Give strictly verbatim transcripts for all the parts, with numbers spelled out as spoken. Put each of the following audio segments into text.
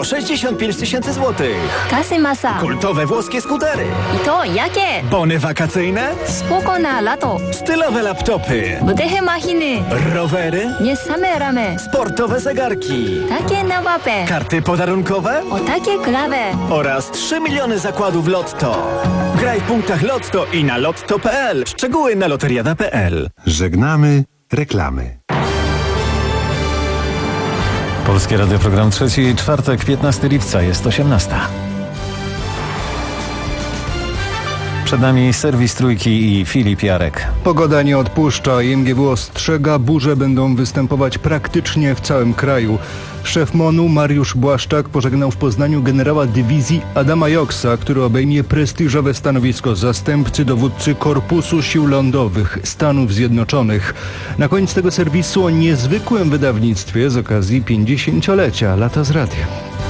po sześćdziesiąt pięć tysięcy złotych. Kasy masa. Kultowe włoskie skutery. I to jakie? Bony wakacyjne. Spoko na lato. Stylowe laptopy. Budychy machiny. Rowery. Nie same ramy. Sportowe zegarki. Takie na łapę. Karty podarunkowe. O takie klawe. Oraz trzy miliony zakładów Lotto. Graj w punktach Lotto i na lotto kropka p l. Szczegóły na loteriada kropka p l. Żegnamy reklamy. Polskie Radio, program trzeci, czwartek, piętnastego lipca, jest osiemnasta. Przed nami serwis Trójki i Filip Jarek. Pogoda nie odpuszcza. I M G W ostrzega, burze będą występować praktycznie w całym kraju. Szef MON-u Mariusz Błaszczak pożegnał w Poznaniu generała dywizji Adama Joksa, który obejmie prestiżowe stanowisko zastępcy dowódcy Korpusu Sił Lądowych Stanów Zjednoczonych. Na koniec tego serwisu o niezwykłym wydawnictwie z okazji pięćdziesięciolecia Lata z Radiem.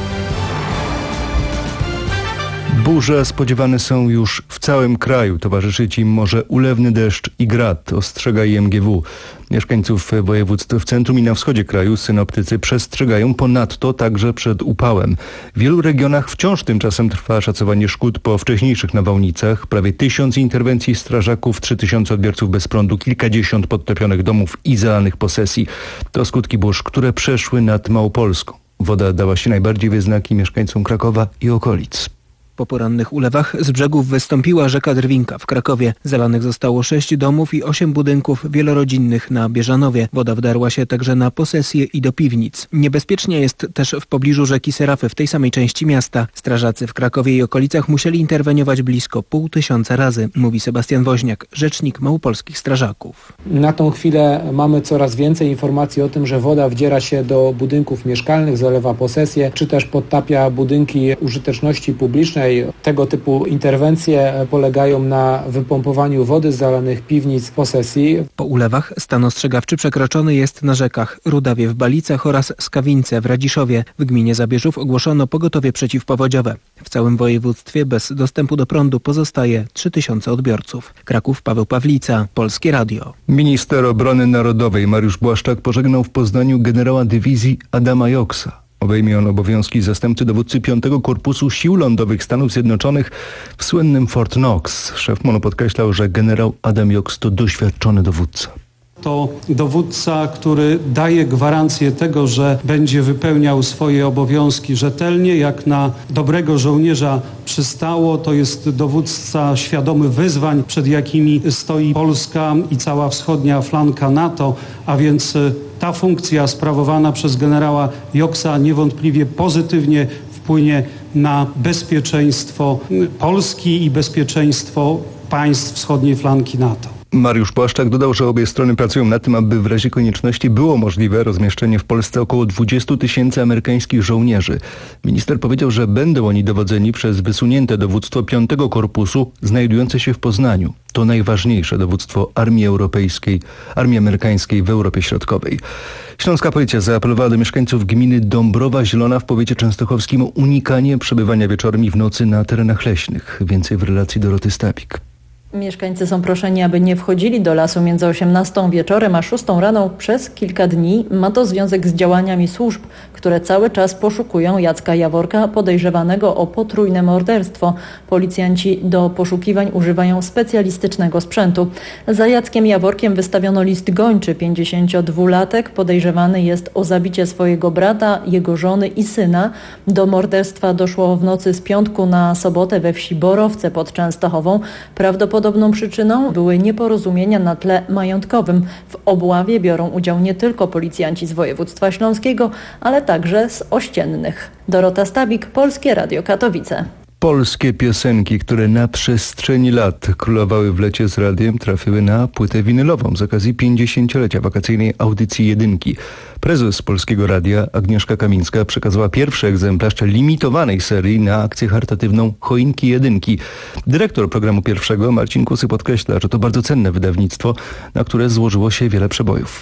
Burze spodziewane są już w całym kraju. Towarzyszyć im może ulewny deszcz i grad, ostrzega I M G W. Mieszkańców województw w centrum i na wschodzie kraju synoptycy przestrzegają ponadto także przed upałem. W wielu regionach wciąż tymczasem trwa szacowanie szkód po wcześniejszych nawałnicach. Prawie tysiąc interwencji strażaków, trzy tysiące odbiorców bez prądu, kilkadziesiąt podtopionych domów i zalanych posesji. To skutki burz, które przeszły nad Małopolską. Woda dała się najbardziej we znaki mieszkańcom Krakowa i okolic. Po porannych ulewach z brzegów wystąpiła rzeka Drwinka w Krakowie. Zalanych zostało sześć domów i osiem budynków wielorodzinnych na Bieżanowie. Woda wdarła się także na posesje i do piwnic. Niebezpiecznie jest też w pobliżu rzeki Serafy, w tej samej części miasta. Strażacy w Krakowie i okolicach musieli interweniować blisko pół tysiąca razy, mówi Sebastian Woźniak, rzecznik małopolskich strażaków. Na tą chwilę mamy coraz więcej informacji o tym, że woda wdziera się do budynków mieszkalnych, zalewa posesje, czy też podtapia budynki użyteczności publicznej. Tego typu interwencje polegają na wypompowaniu wody z zalanych piwnic posesji. Po ulewach stan ostrzegawczy przekroczony jest na rzekach Rudawie w Balicach oraz Skawince w Radziszowie. W gminie Zabierzów ogłoszono pogotowie przeciwpowodziowe. W całym województwie bez dostępu do prądu pozostaje trzy tysiące odbiorców. Kraków, Paweł Pawlica, Polskie Radio. Minister Obrony Narodowej Mariusz Błaszczak pożegnał w Poznaniu generała dywizji Adama Joksa. Obejmie on obowiązki zastępcy dowódcy piątego Korpusu Sił Lądowych Stanów Zjednoczonych w słynnym Fort Knox. Szef MON-u podkreślał, że generał Adam Joks to doświadczony dowódca. To dowódca, który daje gwarancję tego, że będzie wypełniał swoje obowiązki rzetelnie, jak na dobrego żołnierza przystało. To jest dowódca świadomy wyzwań, przed jakimi stoi Polska i cała wschodnia flanka NATO, a więc ta funkcja sprawowana przez generała Joksa niewątpliwie pozytywnie wpłynie na bezpieczeństwo Polski i bezpieczeństwo państw wschodniej flanki NATO. Mariusz Błaszczak dodał, że obie strony pracują nad tym, aby w razie konieczności było możliwe rozmieszczenie w Polsce około dwudziestu tysięcy amerykańskich żołnierzy. Minister powiedział, że będą oni dowodzeni przez wysunięte dowództwo piątego Korpusu znajdujące się w Poznaniu. To najważniejsze dowództwo Armii Europejskiej, Armii Amerykańskiej w Europie Środkowej. Śląska Policja zaapelowała do mieszkańców gminy Dąbrowa Zielona w powiecie częstochowskim o unikanie przebywania wieczorem i w nocy na terenach leśnych. Więcej w relacji Doroty Stabik. Mieszkańcy są proszeni, aby nie wchodzili do lasu między osiemnastą wieczorem a szóstą rano przez kilka dni. Ma to związek z działaniami służb, które cały czas poszukują Jacka Jaworka, podejrzewanego o potrójne morderstwo. Policjanci do poszukiwań używają specjalistycznego sprzętu. Za Jackiem Jaworkiem wystawiono list gończy. pięćdziesięciodwulatek podejrzewany jest o zabicie swojego brata, jego żony i syna. Do morderstwa doszło w nocy z piątku na sobotę we wsi Borowce pod Częstochową. Prawdopodobnie Podobną przyczyną były nieporozumienia na tle majątkowym. W obławie biorą udział nie tylko policjanci z województwa śląskiego, ale także z ościennych. Dorota Stabik, Polskie Radio Katowice. Polskie piosenki, które na przestrzeni lat królowały w lecie z radiem, trafiły na płytę winylową z okazji pięćdziesięciolecia wakacyjnej audycji Jedynki. Prezes Polskiego Radia Agnieszka Kamińska przekazała pierwszy egzemplarz limitowanej serii na akcję charytatywną Choinki Jedynki. Dyrektor programu pierwszego Marcin Kusy podkreśla, że to bardzo cenne wydawnictwo, na które złożyło się wiele przebojów.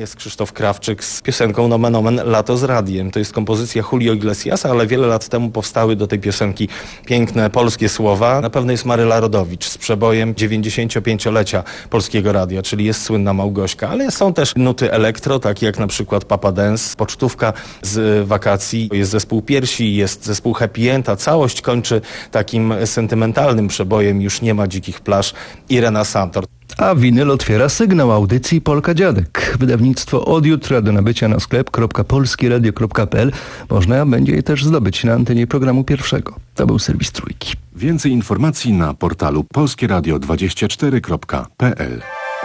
Jest Krzysztof Krawczyk z piosenką Nomen Omen Lato z radiem. To jest kompozycja Julio Iglesiasa, ale wiele lat temu powstały do tej piosenki piękne polskie słowa. Na pewno jest Maryla Rodowicz z przebojem dziewięćdziesięciopięciolecia Polskiego Radia, czyli jest słynna Małgośka, ale są też nuty elektro, takie jak na przykład Papa Dance, pocztówka z wakacji, jest zespół Piersi, jest zespół Happy End, a całość kończy takim sentymentalnym przebojem Już nie ma dzikich plaż Irena Santor. A winyl otwiera sygnał audycji Polka Dziadek. Wydawnictwo od jutra do nabycia na sklep kropka polskieradio kropka p l. Można będzie je też zdobyć na antenie programu pierwszego. To był serwis Trójki. Więcej informacji na portalu polskieradio dwadzieścia cztery kropka p l.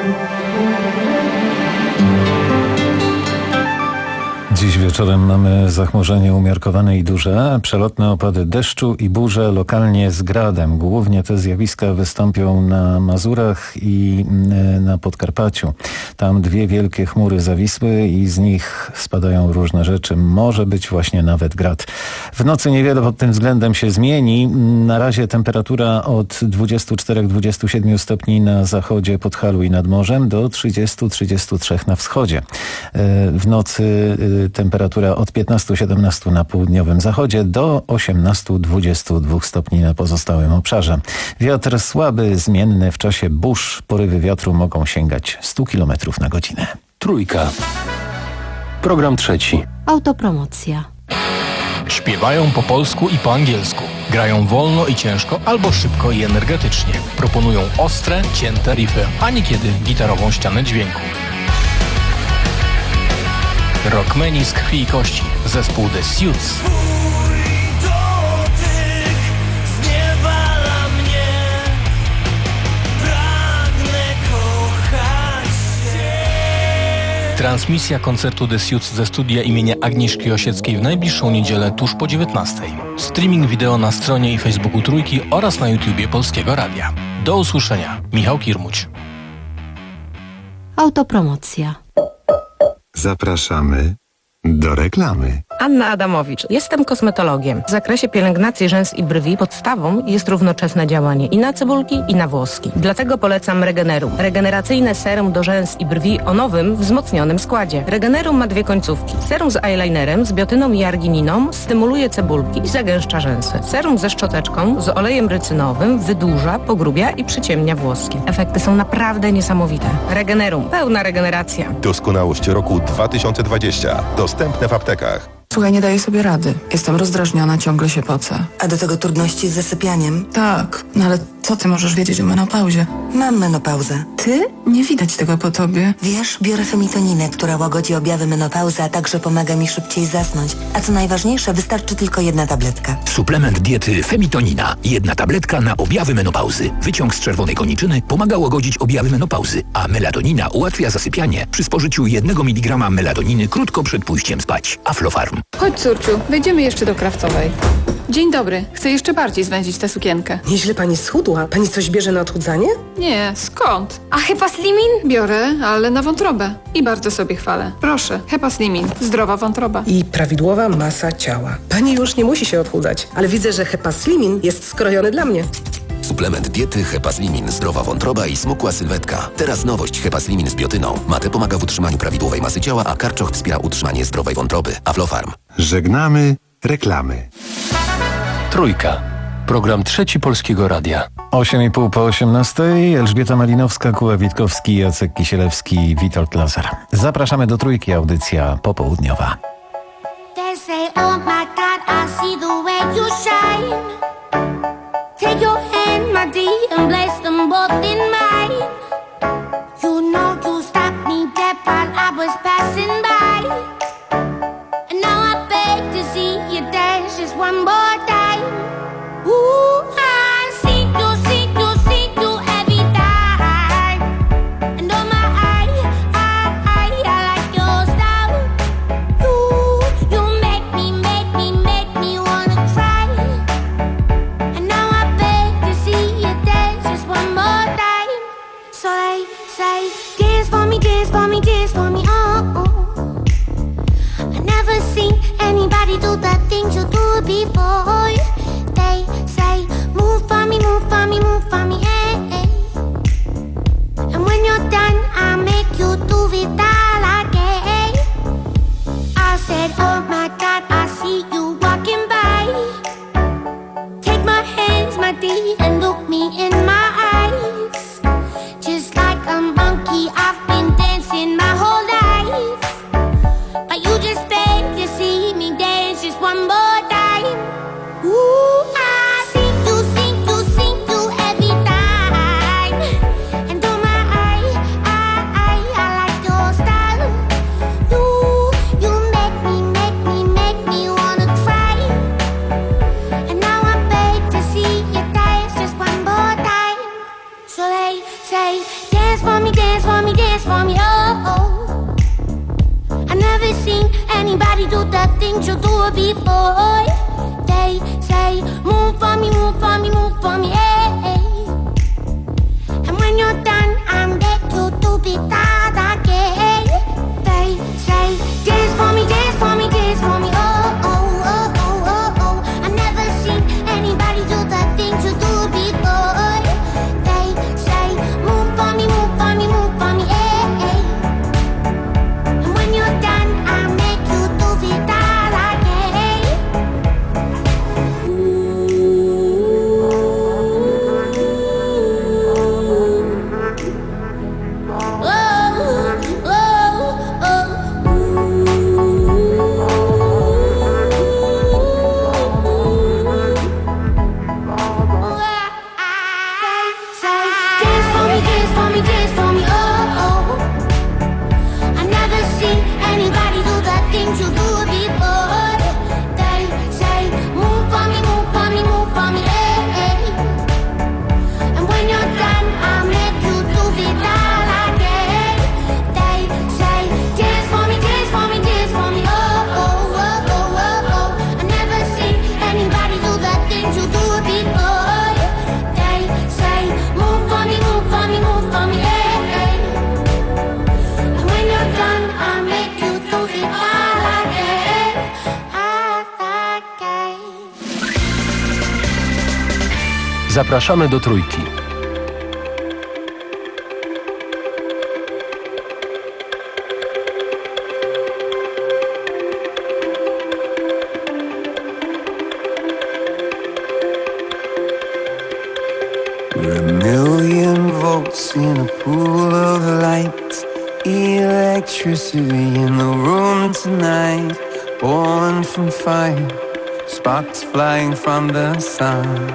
Dziś wieczorem mamy zachmurzenie umiarkowane i duże, przelotne opady deszczu i burze lokalnie z gradem. Głównie te zjawiska wystąpią na Mazurach i na Podkarpaciu. Tam dwie wielkie chmury zawisły i z nich spadają różne rzeczy. Może być właśnie nawet grad. W nocy niewiele pod tym względem się zmieni. Na razie temperatura od dwudziestu czterech do dwudziestu siedmiu stopni na zachodzie, Podhalu i nad morzem do trzydziestu do trzydziestu trzech na wschodzie. W nocy temperatura od piętnastu do siedemnastu na południowym zachodzie do osiemnastu do dwudziestu dwóch stopni na pozostałym obszarze. Wiatr słaby, zmienny w czasie burz. Porywy wiatru mogą sięgać stu kilometrów na godzinę. Trójka. Program trzeci. Autopromocja. Śpiewają po polsku i po angielsku. Grają wolno i ciężko albo szybko i energetycznie. Proponują ostre, cięte riffy, a niekiedy gitarową ścianę dźwięku. Rockmeni z krwi i kości. Zespół The Suits. Transmisja koncertu The Suits ze studia imienia Agnieszki Osieckiej w najbliższą niedzielę tuż po dziewiętnastej. Streaming wideo na stronie i Facebooku Trójki oraz na YouTubie Polskiego Radia. Do usłyszenia. Michał Kirmuć. Autopromocja. Zapraszamy do reklamy. Anna Adamowicz. Jestem kosmetologiem. W zakresie pielęgnacji rzęs i brwi podstawą jest równoczesne działanie i na cebulki, i na włoski. Dlatego polecam Regenerum. Regeneracyjne serum do rzęs i brwi o nowym, wzmocnionym składzie. Regenerum ma dwie końcówki. Serum z eyelinerem, z biotyną i argininą stymuluje cebulki i zagęszcza rzęsy. Serum ze szczoteczką, z olejem rycynowym wydłuża, pogrubia i przyciemnia włoski. Efekty są naprawdę niesamowite. Regenerum. Pełna regeneracja. Doskonałość roku dwa tysiące dwudziestego. Dostępne w aptekach. Słuchaj, nie daję sobie rady. Jestem rozdrażniona, ciągle się pocę. A do tego trudności z zasypianiem? Tak, no ale co ty możesz wiedzieć o menopauzie? Mam menopauzę. Ty? Nie widać tego po tobie. Wiesz, biorę femitoninę, która łagodzi objawy menopauzy, a także pomaga mi szybciej zasnąć. A co najważniejsze, wystarczy tylko jedna tabletka. Suplement diety Femitonina. Jedna tabletka na objawy menopauzy. Wyciąg z czerwonej koniczyny pomaga łagodzić objawy menopauzy, a melatonina ułatwia zasypianie przy spożyciu jednego miligrama melatoniny krótko przed pójściem spać. Aflofarm. Chodź, córciu, wejdziemy jeszcze do Krawcowej. Dzień dobry. Chcę jeszcze bardziej zwęzić tę sukienkę. Nieźle pani schudła. Pani coś bierze na odchudzanie? Nie, skąd? A Hepaslimin? Biorę, ale na wątrobę. I bardzo sobie chwalę. Proszę, Hepaslimin. Zdrowa wątroba. I prawidłowa masa ciała. Pani już nie musi się odchudzać, ale widzę, że Hepaslimin jest skrojony dla mnie. Suplement diety Hepaslimin. Zdrowa wątroba i smukła sylwetka. Teraz nowość Hepaslimin z biotyną. Mate pomaga w utrzymaniu prawidłowej masy ciała, a karczoch wspiera utrzymanie zdrowej wątroby. Aflofarm. Żegnamy reklamy. Trójka. Program trzeci Polskiego Radia. osiem i pół po osiemnastej. Elżbieta Malinowska, Kuba Witkowski, Jacek Kisielewski, Witold Lazar. Zapraszamy do Trójki, audycja popołudniowa. They say, oh my God, I see the way you shine. Take your hand, my dear, and place them both in mine. You know you stopped me dead while I was passing by. And now I beg to see you dance just one more time. Ooh, I see you, see you, see you every time. And oh my, I, I, I, I like your style. You, you make me, make me, make me wanna cry. And now I beg to see you dance just one more time. So they say, dance for me, dance for me, dance for me, oh, oh. I never seen anybody do the things you do before. They say, move for me, move for me, move for me, hey, hey. And when you're done, I'll make you do it all again. before. They say, move for me, move for me, move for me, hey. And when you're done, I'm back to do be that again. They say, dance for me, dance for me, dance for me, oh, oh, oh, oh, oh, oh. I've never seen anybody do the things you do before. They say, move for me, move for me, move for me, hey. And when you're done, I'll make you do it all again. Oh, oh, dance for me, dance for me, dance for me, oh, oh. I've never seen anybody do the things you do before. They say, move for me, move for me, move for me, hey. And when you're done, I'll make you do it all again. They say, dance for me, dance for me, dance for me, oh, oh, oh, oh, oh, oh. I've never seen anybody do the things you do before. They say, move for me, move for me, move for me, hey. And when you're done, I'll make you do it all again, all again. Zapraszamy do Trójki. We're a million volts in a pool of light. Electricity in the room tonight. Born from fire, sparks flying from the sun.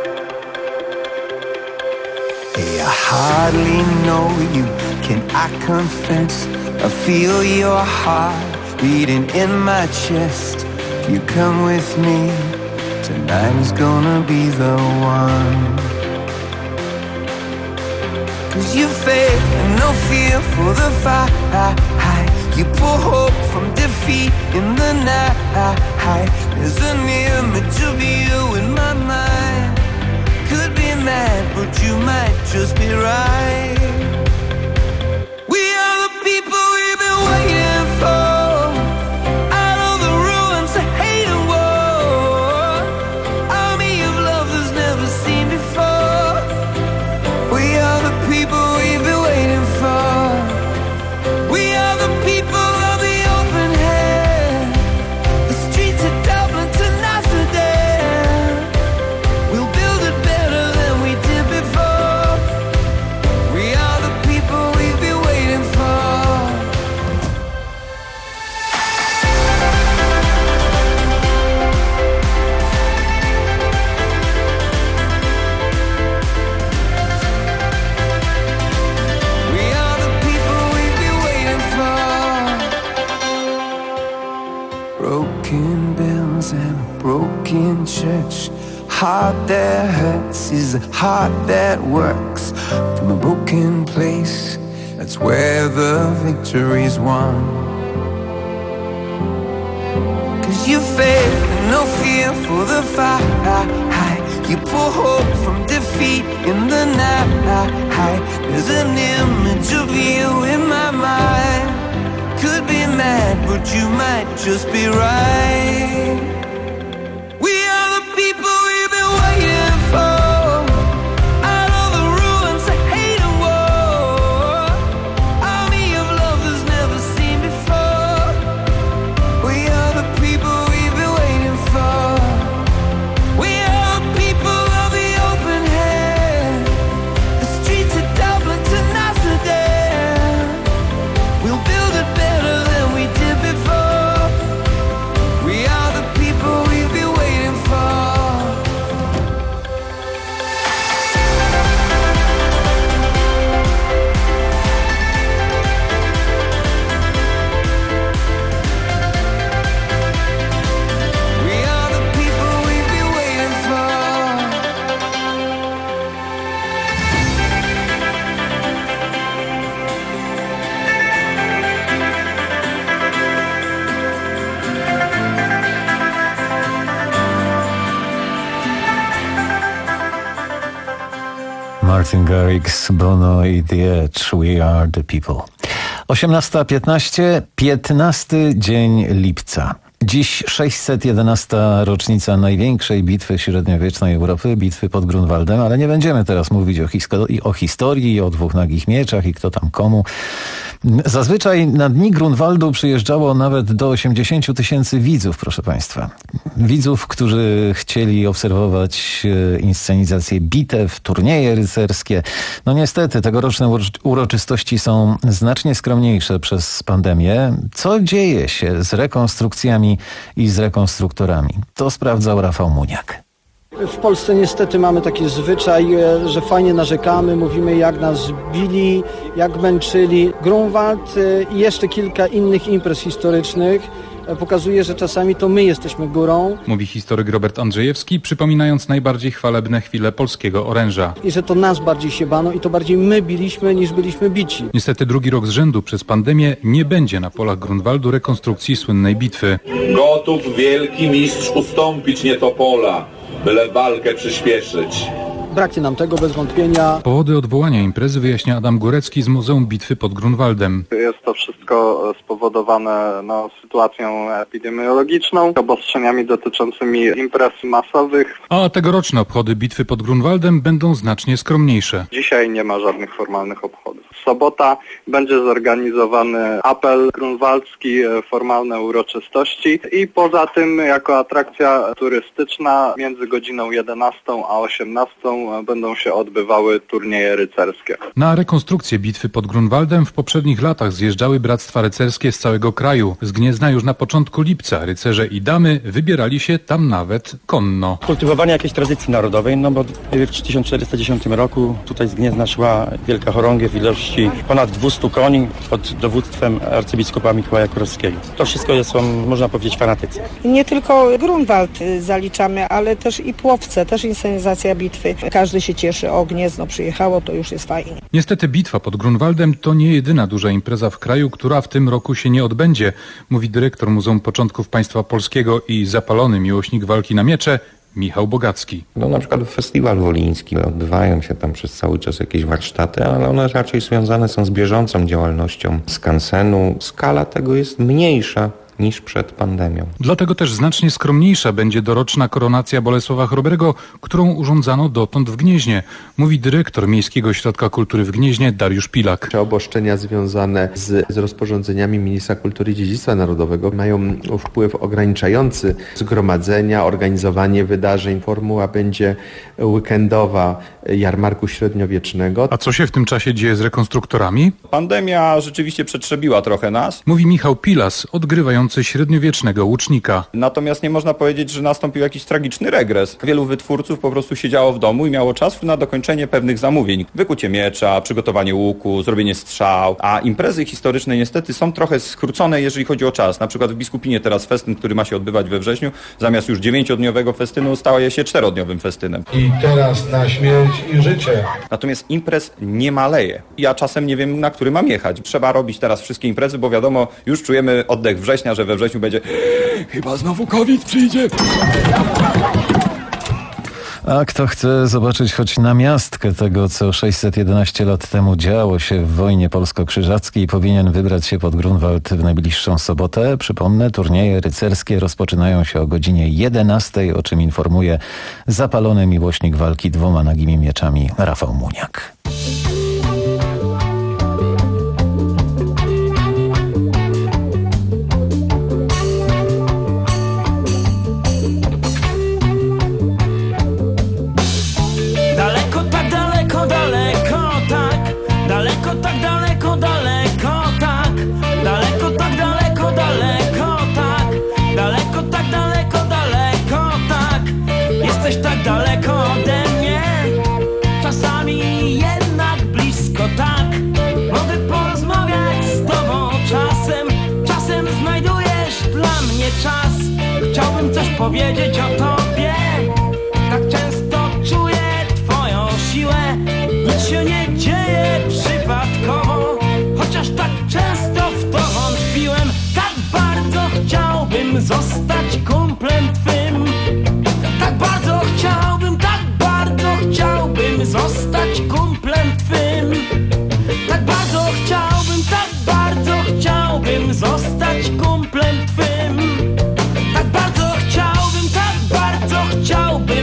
Hey, I hardly know you, can I confess? I feel your heart beating in my chest. If you come with me, tonight is gonna be the one. Cause you faith and no fear for the fight. You pull hope from defeat in the night. There's an image of you in my mind. Could be mad, but you might just be right. We are the people we've been waiting for. Out of the ruins of hate and war. Army of love that's never seen before. We are the people we've been waiting for. We are the people of the open hand. The streets of Dublin to Amsterdam. We'll build it better than we did before. We are the people we've been waiting for. We are the people we've been waiting for. Broken bells and a broken church. Heart that hurts is a heart that works. From a broken place, that's where the victory's won. Cause you faith and no fear for the fight. You pull hope from defeat in the night. There's an image of you in my mind. Could be mad, but you might just be right. We are the people we've been waiting for. Out of the ruins of hate and war. Army of love that's never seen before. We are the people we've been waiting for. We are the people of the open hand. The streets of Dublin to Amsterdam. We'll build it better than we did before. We are the people Martin Garrix, Bono i The Edge. We are the people. osiemnasta piętnaście, piętnasty dzień lipca. Dziś sześćset jedenasta rocznica największej bitwy średniowiecznej Europy, bitwy pod Grunwaldem, ale nie będziemy teraz mówić o, histo- o historii, o dwóch nagich mieczach i kto tam komu. Zazwyczaj na dni Grunwaldu przyjeżdżało nawet do osiemdziesięciu tysięcy widzów, proszę Państwa. Widzów, którzy chcieli obserwować inscenizację bitew, turnieje rycerskie. No niestety, tegoroczne uroczystości są znacznie skromniejsze przez pandemię. Co dzieje się z rekonstrukcjami i z rekonstruktorami? To sprawdzał Rafał Muniak. W Polsce niestety mamy taki zwyczaj, że fajnie narzekamy, mówimy jak nas bili, jak męczyli. Grunwald i jeszcze kilka innych imprez historycznych pokazuje, że czasami to my jesteśmy górą. Mówi historyk Robert Andrzejewski, przypominając najbardziej chwalebne chwile polskiego oręża. I że to nas bardziej się bano i to bardziej my biliśmy niż byliśmy bici. Niestety drugi rok z rzędu przez pandemię nie będzie na polach Grunwaldu rekonstrukcji słynnej bitwy. Gotów wielki mistrz ustąpić Nietopola, byle walkę przyspieszyć. Braknie nam tego bez wątpienia. Powody odwołania imprezy wyjaśnia Adam Górecki z Muzeum Bitwy pod Grunwaldem. Jest to wszystko spowodowane no, sytuacją epidemiologiczną, obostrzeniami dotyczącymi imprez masowych. A tegoroczne obchody Bitwy pod Grunwaldem będą znacznie skromniejsze. Dzisiaj nie ma żadnych formalnych obchodów. W sobota będzie zorganizowany apel grunwaldzki, formalne uroczystości i poza tym jako atrakcja turystyczna między godziną jedenastą a osiemnastą będą się odbywały turnieje rycerskie. Na rekonstrukcję bitwy pod Grunwaldem w poprzednich latach zjeżdżały bractwa rycerskie z całego kraju. Z Gniezna już na początku lipca rycerze i damy wybierali się tam nawet konno. Kultywowanie jakiejś tradycji narodowej, no bo w tysiąc czterysta dziesiątym roku tutaj z Gniezna szła wielka chorągiew w ilości ponad dwustu koni pod dowództwem arcybiskupa Mikołaja Kurowskiego. To wszystko są, można powiedzieć, fanatycy. Nie tylko Grunwald zaliczamy, ale też i Płowce, też inscenizacja bitwy. Każdy się cieszy, o Gniezno przyjechało, to już jest fajnie. Niestety bitwa pod Grunwaldem to nie jedyna duża impreza w kraju, która w tym roku się nie odbędzie, mówi dyrektor Muzeum Początków Państwa Polskiego i zapalony miłośnik walki na miecze Michał Bogacki. No na przykład festiwal wolyński, odbywają się tam przez cały czas jakieś warsztaty, ale one raczej związane są z bieżącą działalnością skansenu. Skala tego jest mniejsza niż przed pandemią. Dlatego też znacznie skromniejsza będzie doroczna koronacja Bolesława Chrobrego, którą urządzano dotąd w Gnieźnie, mówi dyrektor Miejskiego Ośrodka Kultury w Gnieźnie Dariusz Pilak. Obostrzenia związane z, z rozporządzeniami Ministra Kultury i Dziedzictwa Narodowego mają wpływ ograniczający zgromadzenia, organizowanie wydarzeń. Formuła będzie weekendowa jarmarku średniowiecznego. A co się w tym czasie dzieje z rekonstruktorami? Pandemia rzeczywiście przetrzebiła trochę nas. Mówi Michał Pilas, odgrywający średniowiecznego łucznika. Natomiast nie można powiedzieć, że nastąpił jakiś tragiczny regres. Wielu wytwórców po prostu siedziało w domu i miało czas na dokończenie pewnych zamówień. Wykucie miecza, przygotowanie łuku, zrobienie strzał, a imprezy historyczne niestety są trochę skrócone, jeżeli chodzi o czas. Na przykład w Biskupinie teraz festyn, który ma się odbywać we wrześniu, zamiast już dziewięciodniowego festynu staje się czterodniowym festynem. I teraz na śmierć i życie. Natomiast imprez nie maleje. Ja czasem nie wiem, na który mam jechać. Trzeba robić teraz wszystkie imprezy, bo wiadomo, już czujemy oddech września, że we wrześniu będzie chyba znowu COVID przyjdzie. A kto chce zobaczyć choć namiastkę tego, co sześćset jedenaście lat temu działo się w wojnie polsko-krzyżackiej, powinien wybrać się pod Grunwald w najbliższą sobotę. Przypomnę, turnieje rycerskie rozpoczynają się o godzinie jedenastej, o czym informuje zapalony miłośnik walki dwoma nagimi mieczami Rafał Muniak. Chciałbym coś powiedzieć o tobie. Tak często czuję twoją siłę. Nic się nie dzieje przypadkowo, chociaż tak często w to wątpiłem. Tak bardzo chciałbym zostać kumplem twym. Tak bardzo chciałbym, tak bardzo chciałbym zostać kumplem.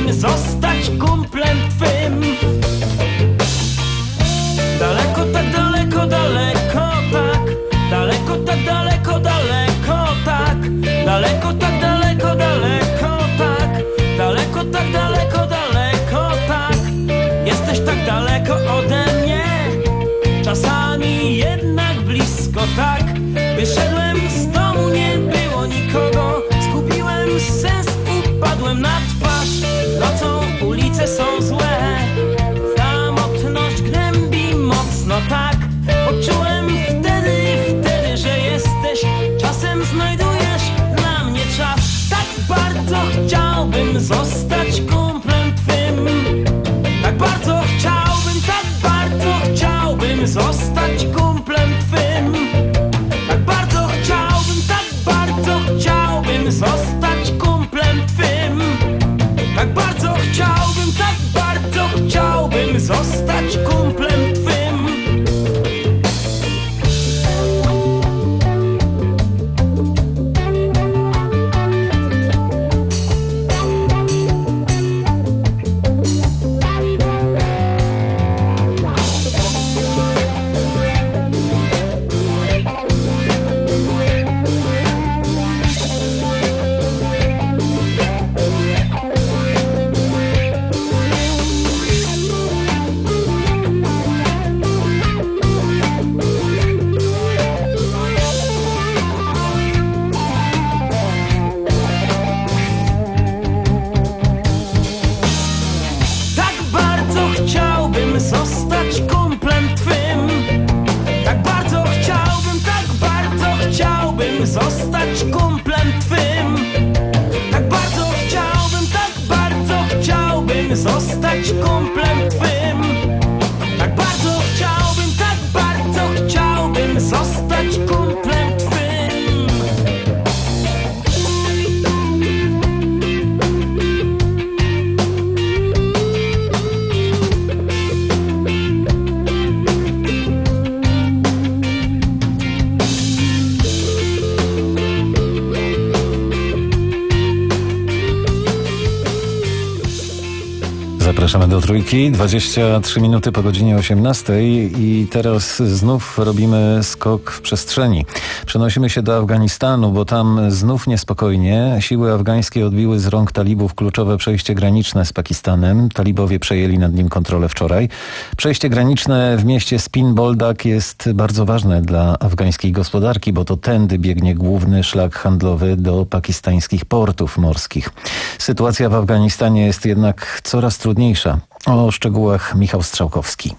chciałbym zostać kumplem twym. Daleko, tak daleko, daleko, tak. Daleko, tak daleko, daleko, tak. Daleko, tak daleko, daleko, tak. Daleko, tak daleko, daleko, tak. Jesteś tak daleko ode mnie, czasami jednak blisko, tak. Wyszedłem z domu, nie było nikogo. Zgubiłem sens, upadłem na twarz. Nocą ulice są złe, samotność gnębi mocno, tak. Poczułem wtedy, wtedy, że jesteś. Czasem znajdujesz dla mnie czas. Tak bardzo chciałbym zostać kumplem twym. Tak bardzo chciałbym, tak bardzo chciałbym zostać kumplem twym. Tak bardzo chciałbym, tak bardzo chciałbym zostać kumplem twym. Tak bardzo chciałbym, tak bardzo chciałbym zostać kumplem twym. Zostać kumplem twym. Tak bardzo chciałbym, tak bardzo chciałbym zostać kumplem twym. Tak bardzo chciałbym, tak bardzo chciałbym zostać kumplem twym. Zapraszamy do Trójki, dwadzieścia trzy minuty po godzinie osiemnastej i teraz znów robimy skok w przestrzeni. Przenosimy się do Afganistanu, bo tam znów niespokojnie. Siły afgańskie odbiły z rąk talibów kluczowe przejście graniczne z Pakistanem. Talibowie przejęli nad nim kontrolę wczoraj. Przejście graniczne w mieście Spin Boldak jest bardzo ważne dla afgańskiej gospodarki, bo to tędy biegnie główny szlak handlowy do pakistańskich portów morskich. Sytuacja w Afganistanie jest jednak coraz trudniejsza. O szczegółach Michał Strzałkowski.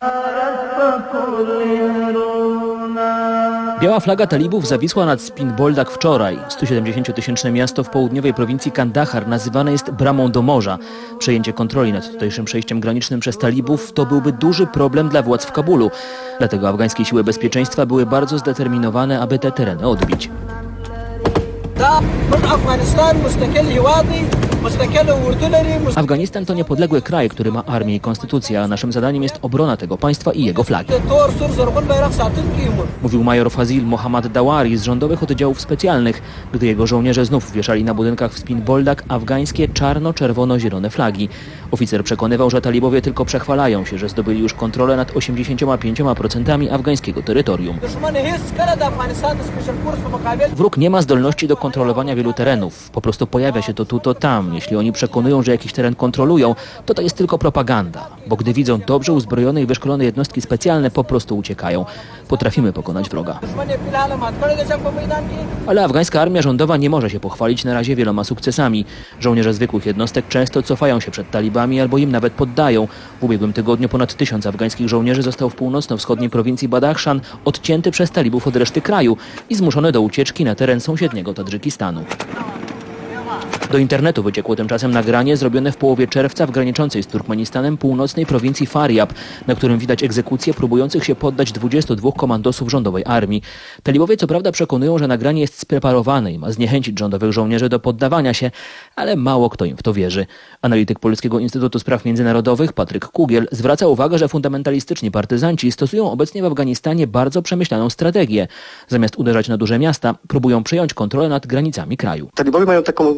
Biała flaga talibów zawisła nad Spin Boldak wczoraj. sto siedemdziesięciotysięczne miasto w południowej prowincji Kandahar nazywane jest bramą do morza. Przejęcie kontroli nad tutejszym przejściem granicznym przez talibów to byłby duży problem dla władz w Kabulu. Dlatego afgańskie siły bezpieczeństwa były bardzo zdeterminowane, aby te tereny odbić. Afganistan to niepodległy kraj, który ma armię i konstytucję, a naszym zadaniem jest obrona tego państwa i jego flagi. Mówił major Fazil Mohammad Dawari z rządowych oddziałów specjalnych, gdy jego żołnierze znów wieszali na budynkach w Spin Boldak afgańskie czarno-czerwono-zielone flagi. Oficer przekonywał, że talibowie tylko przechwalają się, że zdobyli już kontrolę nad osiemdziesięcioma pięcioma procentami afgańskiego terytorium. Wróg nie ma zdolności do kontrolowania wielu terenów. Po prostu pojawia się to tu, to tam. Jeśli oni przekonują, że jakiś teren kontrolują, to to jest tylko propaganda. Bo gdy widzą dobrze uzbrojone i wyszkolone jednostki specjalne, po prostu uciekają. Potrafimy pokonać wroga. Ale afgańska armia rządowa nie może się pochwalić na razie wieloma sukcesami. Żołnierze zwykłych jednostek często cofają się przed talibami albo im nawet poddają. W ubiegłym tygodniu ponad tysiąc afgańskich żołnierzy został w północno-wschodniej prowincji Badakhshan odcięty przez talibów od reszty kraju i zmuszony do ucieczki na teren sąsiedniego Tadżykistanu. Do internetu wyciekło tymczasem nagranie zrobione w połowie czerwca w graniczącej z Turkmenistanem północnej prowincji Faryab, na którym widać egzekucję próbujących się poddać dwudziestu dwóch komandosów rządowej armii. Talibowie co prawda przekonują, że nagranie jest spreparowane i ma zniechęcić rządowych żołnierzy do poddawania się, ale mało kto im w to wierzy. Analityk Polskiego Instytutu Spraw Międzynarodowych Patryk Kugiel zwraca uwagę, że fundamentalistyczni partyzanci stosują obecnie w Afganistanie bardzo przemyślaną strategię. Zamiast uderzać na duże miasta, próbują przejąć kontrolę nad granicami kraju. Talibowie mają taką taktykę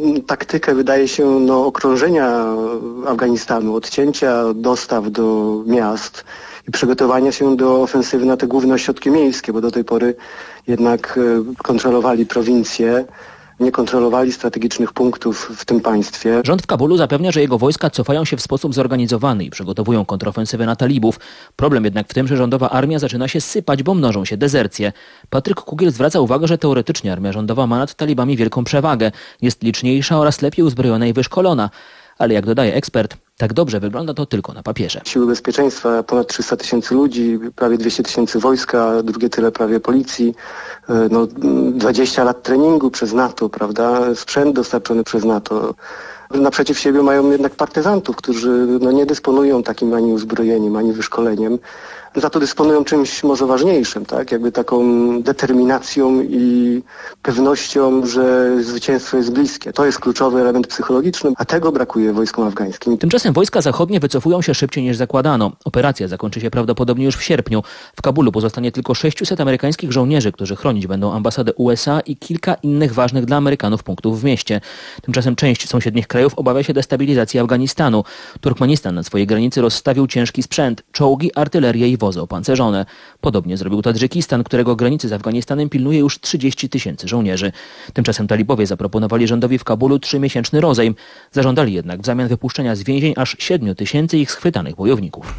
taktykę, wydaje się, no, okrążenia Afganistanu, odcięcia dostaw do miast i przygotowania się do ofensywy na te główne ośrodki miejskie, bo do tej pory jednak kontrolowali prowincje, nie kontrolowali strategicznych punktów w tym państwie. Rząd w Kabulu zapewnia, że jego wojska cofają się w sposób zorganizowany i przygotowują kontrofensywę na talibów. Problem jednak w tym, że rządowa armia zaczyna się sypać, bo mnożą się dezercje. Patryk Kukiel zwraca uwagę, że teoretycznie armia rządowa ma nad talibami wielką przewagę. Jest liczniejsza oraz lepiej uzbrojona i wyszkolona. Ale jak dodaje ekspert, tak dobrze wygląda to tylko na papierze. Siły bezpieczeństwa, ponad trzysta tysięcy ludzi, prawie dwieście tysięcy wojska, drugie tyle prawie policji, no, dwadzieścia lat treningu przez NATO, prawda, sprzęt dostarczony przez NATO. Naprzeciw siebie mają jednak partyzantów, którzy no, nie dysponują takim ani uzbrojeniem, ani wyszkoleniem. Za to dysponują czymś może ważniejszym, tak? Jakby taką determinacją i pewnością, że zwycięstwo jest bliskie. To jest kluczowy element psychologiczny, a tego brakuje wojskom afgańskim. Tymczasem wojska zachodnie wycofują się szybciej niż zakładano. Operacja zakończy się prawdopodobnie już w sierpniu. W Kabulu pozostanie tylko sześciuset amerykańskich żołnierzy, którzy chronić będą ambasadę U S A i kilka innych ważnych dla Amerykanów punktów w mieście. Tymczasem część sąsiednich krajów obawia się destabilizacji Afganistanu. Turkmenistan na swojej granicy rozstawił ciężki sprzęt, czołgi, artylerię i wozy opancerzone. Podobnie zrobił Tadżykistan, którego granicy z Afganistanem pilnuje już trzydzieści tysięcy żołnierzy. Tymczasem talibowie zaproponowali rządowi w Kabulu trzymiesięczny rozejm. Zażądali jednak w zamian wypuszczenia z więzień aż siedmiu tysięcy ich schwytanych bojowników.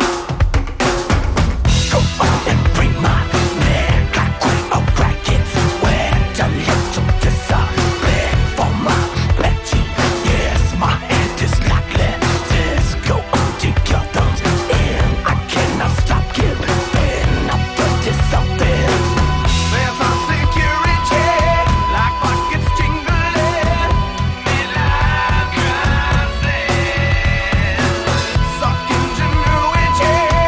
Yeah.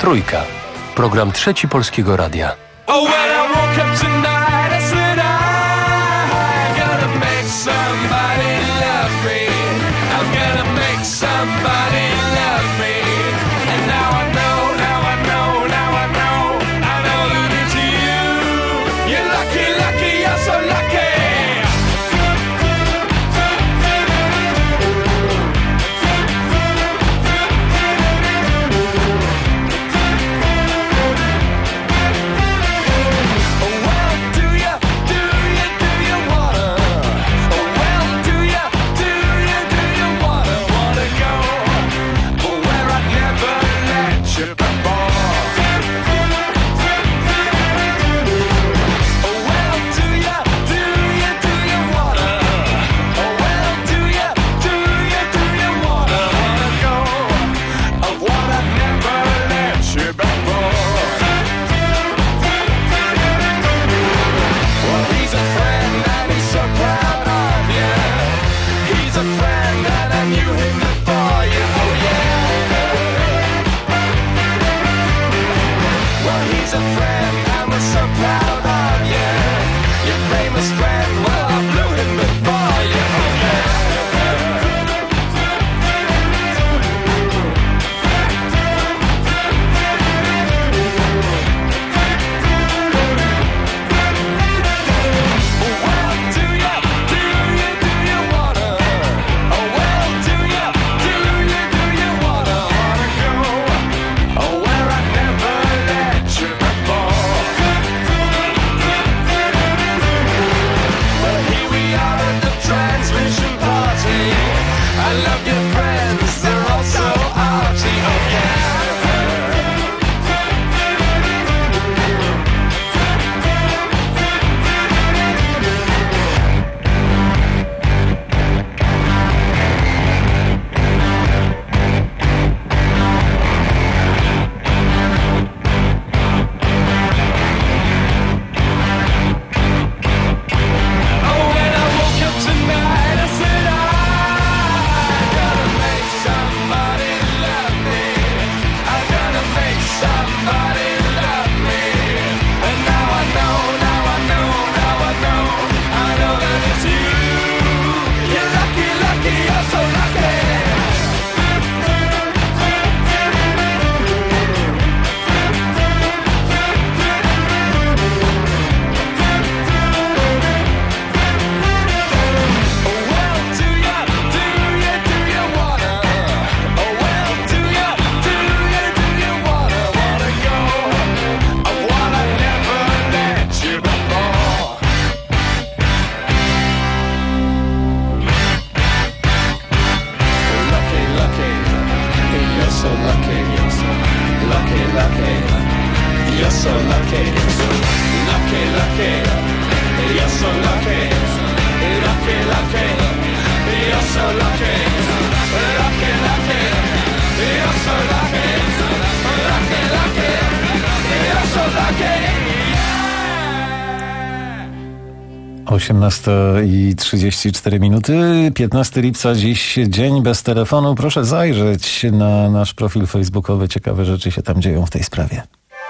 Trójka. Program Trzeci Polskiego Radia. Oh, when I woke up tonight, I said I'm gonna make somebody love me. I'm gonna make somebody love me. And now I know, now I know, now I know, I know that it's you. You're lucky, lucky, you're so lucky. osiemnasta i trzydzieści cztery minuty, piętnastego lipca dziś dzień bez telefonu. Proszę zajrzeć na nasz profil facebookowy. Ciekawe rzeczy się tam dzieją w tej sprawie.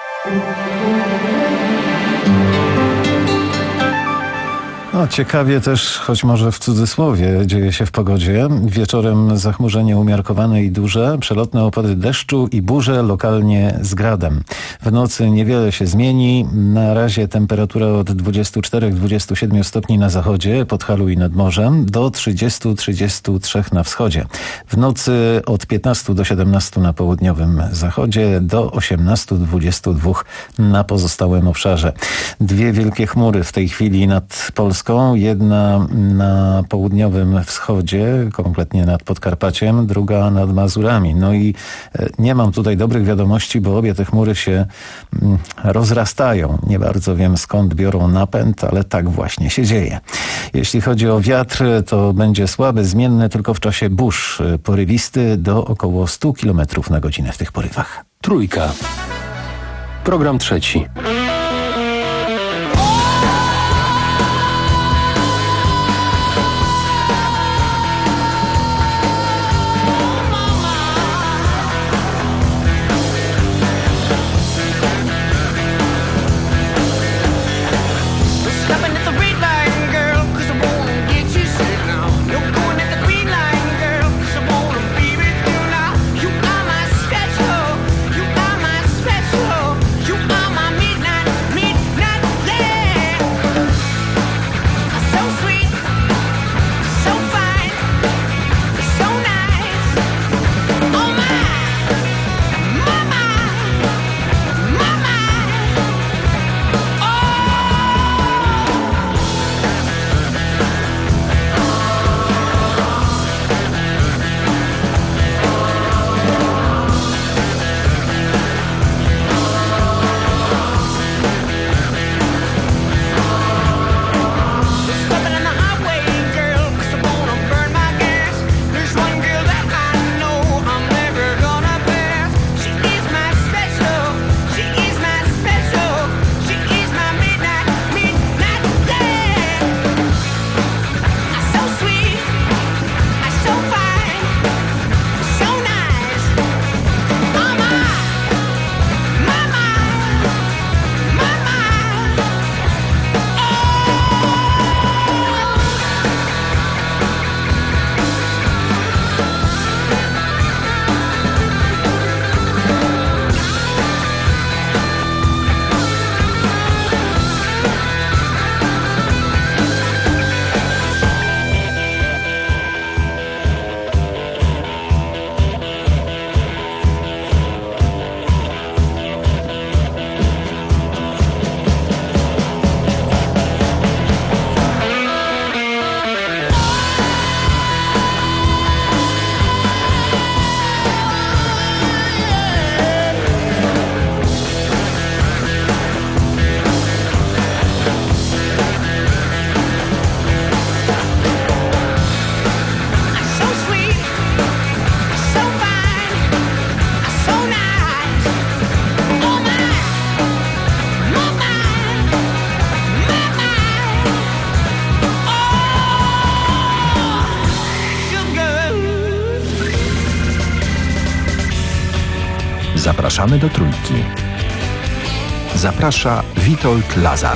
No, ciekawie też, choć może w cudzysłowie, dzieje się w pogodzie. Wieczorem zachmurzenie umiarkowane i duże, przelotne opady deszczu i burze lokalnie z gradem. W nocy niewiele się zmieni. Na razie temperatura od dwudziestu czterech do dwudziestu siedmiu stopni na zachodzie, Podhalu i nad morzem, do trzydziestu do trzydziestu trzech na wschodzie. W nocy od piętnastu do siedemnastu na południowym zachodzie, do osiemnastu do dwudziestu dwóch na pozostałym obszarze. Dwie wielkie chmury w tej chwili nad Polską. Jedna na południowym wschodzie, konkretnie nad Podkarpaciem, druga nad Mazurami. No i nie mam tutaj dobrych wiadomości, bo obie te chmury się rozrastają. Nie bardzo wiem, skąd biorą napęd, ale tak właśnie się dzieje. Jeśli chodzi o wiatr, to będzie słaby, zmienny tylko w czasie burz, porywisty do około stu kilometrów na godzinę w tych porywach. Trójka. Program trzeci. Zapraszamy do Trójki. Zaprasza Witold Lazar.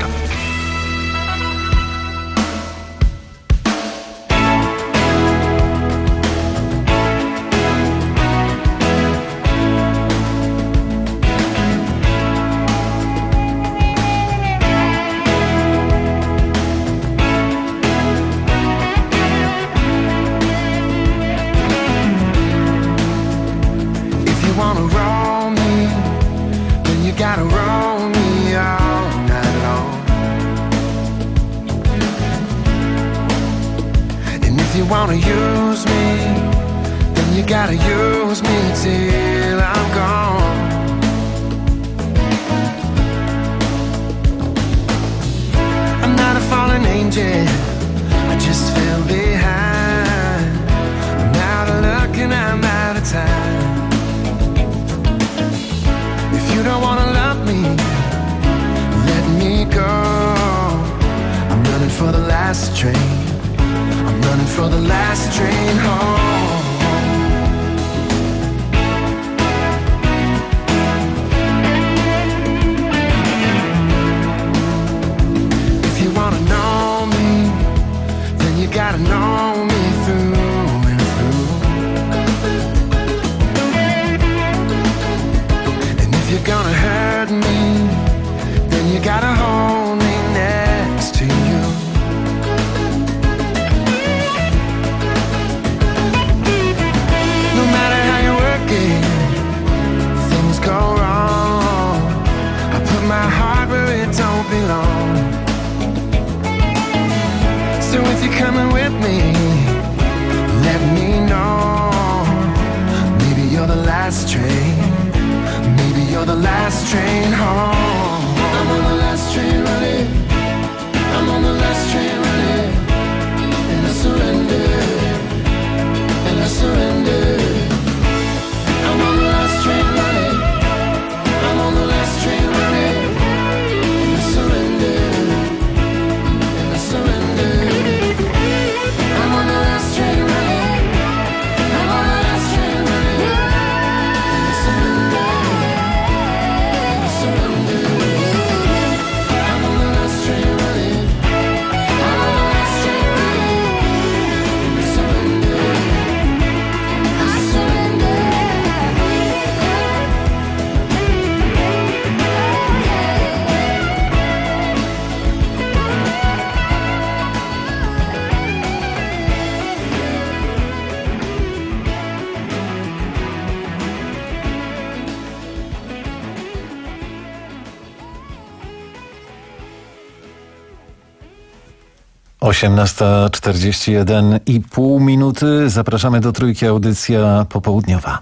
osiemnasta czterdzieści jeden i pół minuty. Zapraszamy do Trójki, audycja popołudniowa.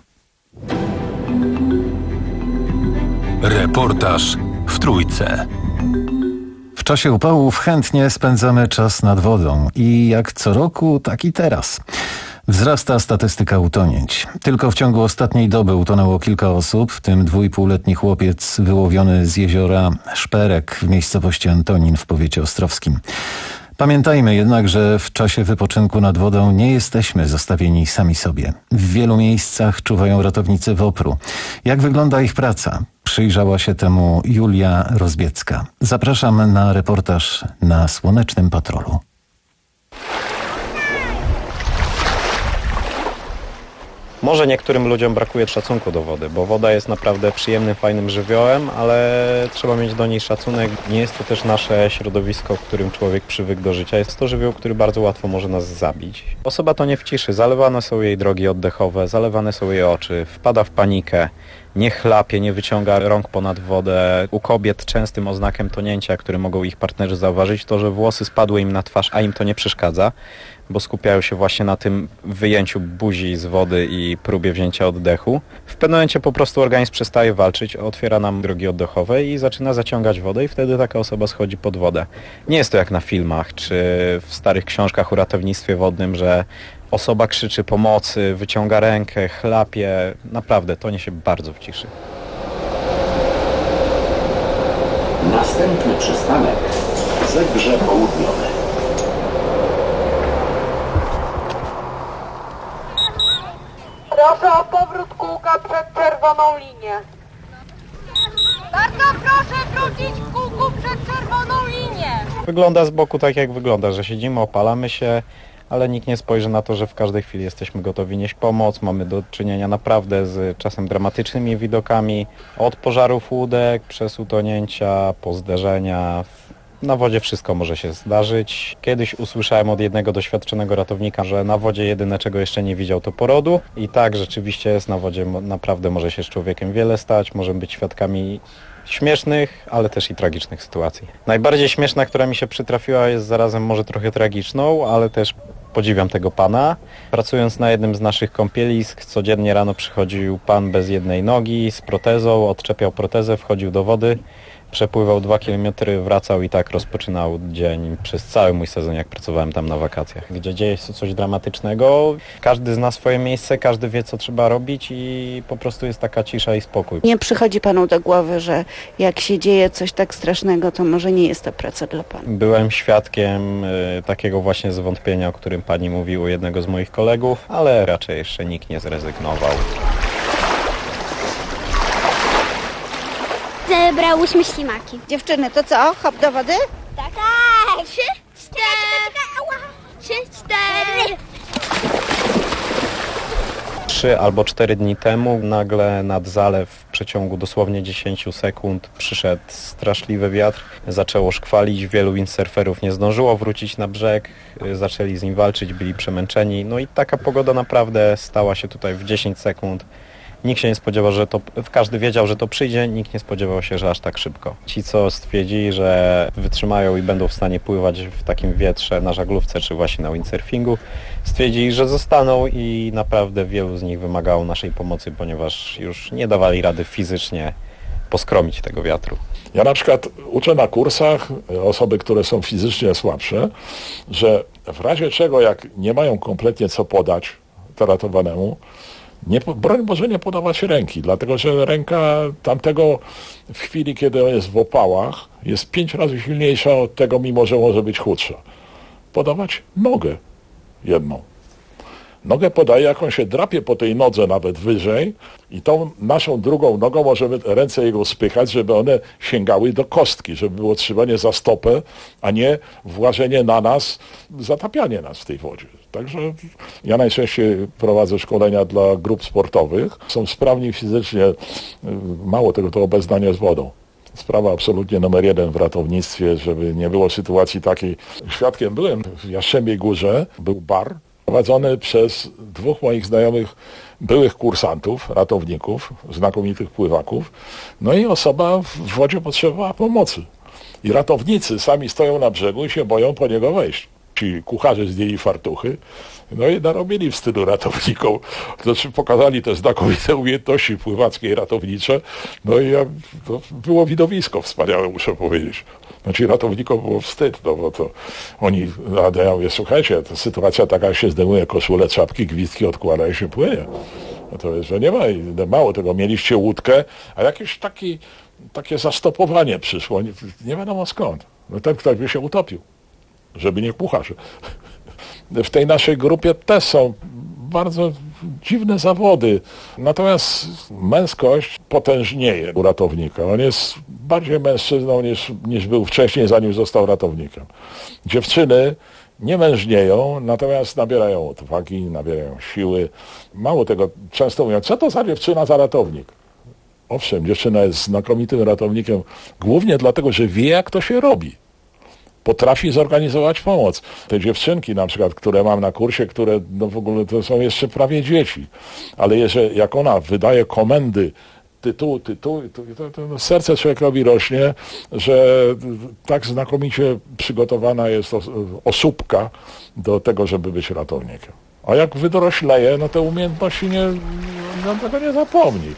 Reportaż w Trójce. W czasie upałów chętnie spędzamy czas nad wodą i jak co roku, tak i teraz. Wzrasta statystyka utonięć. Tylko w ciągu ostatniej doby utonęło kilka osób, w tym dwuipółletni chłopiec wyłowiony z jeziora Szperek w miejscowości Antonin w powiecie ostrowskim. Pamiętajmy jednak, że w czasie wypoczynku nad wodą nie jesteśmy zostawieni sami sobie. W wielu miejscach czuwają ratownicy WOPR-u. Jak wygląda ich praca? Przyjrzała się temu Julia Rozbiecka. Zapraszam na reportaż na Słonecznym Patrolu. Może niektórym ludziom brakuje szacunku do wody, bo woda jest naprawdę przyjemnym, fajnym żywiołem, ale trzeba mieć do niej szacunek. Nie jest to też nasze środowisko, w którym człowiek przywykł do życia. Jest to żywioł, który bardzo łatwo może nas zabić. Osoba to nie w ciszy, zalewane są jej drogi oddechowe, zalewane są jej oczy, wpada w panikę, nie chlapie, nie wyciąga rąk ponad wodę. U kobiet częstym oznakiem tonięcia, które mogą ich partnerzy zauważyć, to, że włosy spadły im na twarz, a im to nie przeszkadza, bo skupiają się właśnie na tym wyjęciu buzi z wody i próbie wzięcia oddechu. W pewnym momencie po prostu organizm przestaje walczyć, otwiera nam drogi oddechowe i zaczyna zaciągać wodę i wtedy taka osoba schodzi pod wodę. Nie jest to jak na filmach czy w starych książkach o ratownictwie wodnym, że osoba krzyczy pomocy, wyciąga rękę, chlapie. Naprawdę, tonie się bardzo w ciszy. Następny przystanek Zegrze Południowe. Proszę o powrót kół krzesełka przed czerwoną linię. Bardzo proszę wrócić w kółku przed czerwoną linię. Wygląda z boku tak jak wygląda, że siedzimy, opalamy się, ale nikt nie spojrzy na to, że w każdej chwili jesteśmy gotowi nieść pomoc. Mamy do czynienia naprawdę z czasem dramatycznymi widokami. Od pożarów łódek, przez utonięcia, po zderzenia. Na wodzie wszystko może się zdarzyć. Kiedyś usłyszałem od jednego doświadczonego ratownika, że na wodzie jedyne czego jeszcze nie widział to porodu. I tak rzeczywiście jest, na wodzie naprawdę może się z człowiekiem wiele stać. Możemy być świadkami śmiesznych, ale też i tragicznych sytuacji. Najbardziej śmieszna, która mi się przytrafiła, jest zarazem może trochę tragiczną, ale też podziwiam tego pana. Pracując na jednym z naszych kąpielisk, codziennie rano przychodził pan bez jednej nogi z protezą, odczepiał protezę, wchodził do wody, przepływał dwa kilometry, wracał i tak rozpoczynał dzień przez cały mój sezon, jak pracowałem tam na wakacjach. Gdzie dzieje się coś dramatycznego, każdy zna swoje miejsce, każdy wie, co trzeba robić i po prostu jest taka cisza i spokój. Nie przychodzi panu do głowy, że jak się dzieje coś tak strasznego, to może nie jest to praca dla pana? Byłem świadkiem y, takiego właśnie zwątpienia, o którym pani mówił u jednego z moich kolegów, ale raczej jeszcze nikt nie zrezygnował. Zebrałyśmy ślimaki. Dziewczyny, to co? Hop do wody? Tak. Tak. Trzy, cztery. Trzy, cztery. Trzy albo cztery dni temu nagle nad zalew w przeciągu dosłownie dziesięć sekund przyszedł straszliwy wiatr. Zaczęło szkwalić, wielu windsurferów nie zdążyło wrócić na brzeg, zaczęli z nim walczyć, byli przemęczeni. No i taka pogoda naprawdę stała się tutaj w dziesięć sekund. Nikt się nie spodziewał, że to, każdy wiedział, że to przyjdzie, nikt nie spodziewał się, że aż tak szybko. Ci, co stwierdzili, że wytrzymają i będą w stanie pływać w takim wietrze na żaglówce czy właśnie na windsurfingu, stwierdzili, że zostaną i naprawdę wielu z nich wymagało naszej pomocy, ponieważ już nie dawali rady fizycznie poskromić tego wiatru. Ja na przykład uczę na kursach osoby, które są fizycznie słabsze, że w razie czego, jak nie mają kompletnie co podać ratowanemu, Nie, broń Boże nie podawać ręki, dlatego że ręka tamtego w chwili, kiedy on jest w opałach, jest pięć razy silniejsza od tego, mimo że może być chudsza. Podawać nogę jedną. Nogę podaje, jak on się drapie po tej nodze nawet wyżej i tą naszą drugą nogą możemy ręce jego spychać, żeby one sięgały do kostki, żeby było trzymanie za stopę, a nie włażenie na nas, zatapianie nas w tej wodzie. Także ja najczęściej prowadzę szkolenia dla grup sportowych. Są sprawni fizycznie, mało tego, to obeznanie z wodą. Sprawa absolutnie numer jeden w ratownictwie, żeby nie było sytuacji takiej. Świadkiem byłem w Jastrzębiej Górze, był bar prowadzony przez dwóch moich znajomych byłych kursantów, ratowników, znakomitych pływaków. No i osoba w wodzie potrzebowała pomocy. I ratownicy sami stoją na brzegu i się boją po niego wejść. Ci kucharze zdjęli fartuchy, no i narobili wstydu ratownikom. Znaczy pokazali te znakomite umiejętności pływackie i ratownicze. No i ja, to było widowisko wspaniałe, muszę powiedzieć. Znaczy ratownikom było wstyd, no bo to oni nadają, je, słuchajcie, to sytuacja taka, się zdejmuje koszulę, czapki, gwizdki odkłada i się płynie. No to jest, że nie ma, mało tego, mieliście łódkę, a jakieś taki, takie zastopowanie przyszło, nie, nie wiadomo skąd. No ten ktoś by się utopił, żeby nie kucharz. W tej naszej grupie też są bardzo dziwne zawody. Natomiast męskość potężnieje u ratownika. On jest bardziej mężczyzną niż, niż był wcześniej, zanim został ratownikiem. Dziewczyny nie mężnieją, natomiast nabierają odwagi, nabierają siły. Mało tego, często mówią, co to za dziewczyna za ratownik? Owszem, dziewczyna jest znakomitym ratownikiem, głównie dlatego, że wie, jak to się robi. Potrafi zorganizować pomoc. Te dziewczynki na przykład, które mam na kursie, które no w ogóle to są jeszcze prawie dzieci, ale jeżeli, jak ona wydaje komendy tytuł, tytuł, to, to, to serce człowiekowi rośnie, że tak znakomicie przygotowana jest osóbka do tego, żeby być ratownikiem. A jak wydorośleje, no te umiejętności nie, no tego nie zapomni.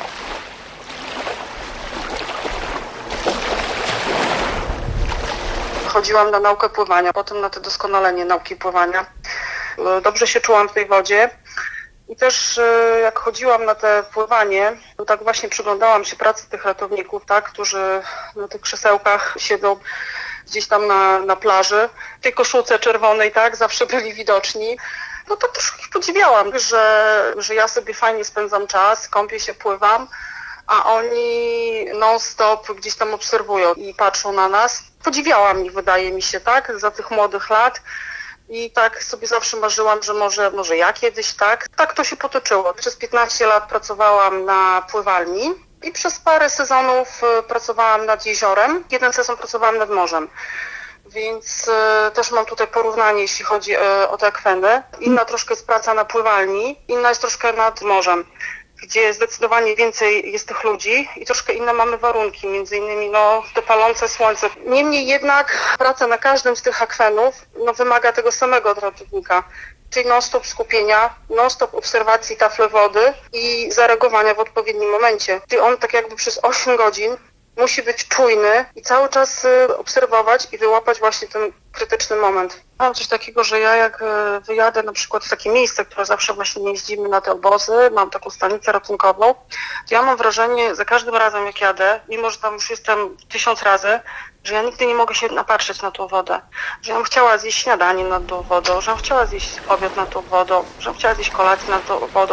Chodziłam na naukę pływania, potem na to doskonalenie nauki pływania. Dobrze się czułam w tej wodzie i też jak chodziłam na te pływanie, to tak właśnie przyglądałam się pracy tych ratowników, tak, którzy na tych krzesełkach siedzą gdzieś tam na, na plaży. W tej koszulce czerwonej, tak, zawsze byli widoczni. no to troszkę ich podziwiałam, że, że ja sobie fajnie spędzam czas, kąpię się, pływam, a oni non-stop gdzieś tam obserwują i patrzą na nas. Podziwiałam ich, wydaje mi się, tak, za tych młodych lat. I tak sobie zawsze marzyłam, że może, może ja kiedyś, tak. Tak to się potoczyło. Przez piętnaście lat pracowałam na pływalni i przez parę sezonów pracowałam nad jeziorem. Jeden sezon pracowałam nad morzem. Więc y, też mam tutaj porównanie, jeśli chodzi y, o te akweny. Inna troszkę jest praca na pływalni, inna jest troszkę nad morzem, gdzie zdecydowanie więcej jest tych ludzi i troszkę inne mamy warunki, między innymi no, te palące słońce. Niemniej jednak praca na każdym z tych akwenów no, wymaga tego samego od ratownika, czyli non-stop skupienia, non-stop obserwacji tafli wody i zareagowania w odpowiednim momencie. Czyli on tak jakby przez osiem godzin musi być czujny i cały czas obserwować i wyłapać właśnie ten krytyczny moment. Mam coś takiego, że ja jak wyjadę na przykład w takie miejsce, które zawsze właśnie jeździmy na te obozy, mam taką stanicę ratunkową, to ja mam wrażenie za każdym razem jak jadę, mimo że tam już jestem tysiąc razy, że ja nigdy nie mogę się napatrzeć na tą wodę. Że ja bym chciała zjeść śniadanie nad tą wodą, że ja bym chciała zjeść obiad nad tą wodą, że ja bym chciała zjeść kolację nad tą wodą.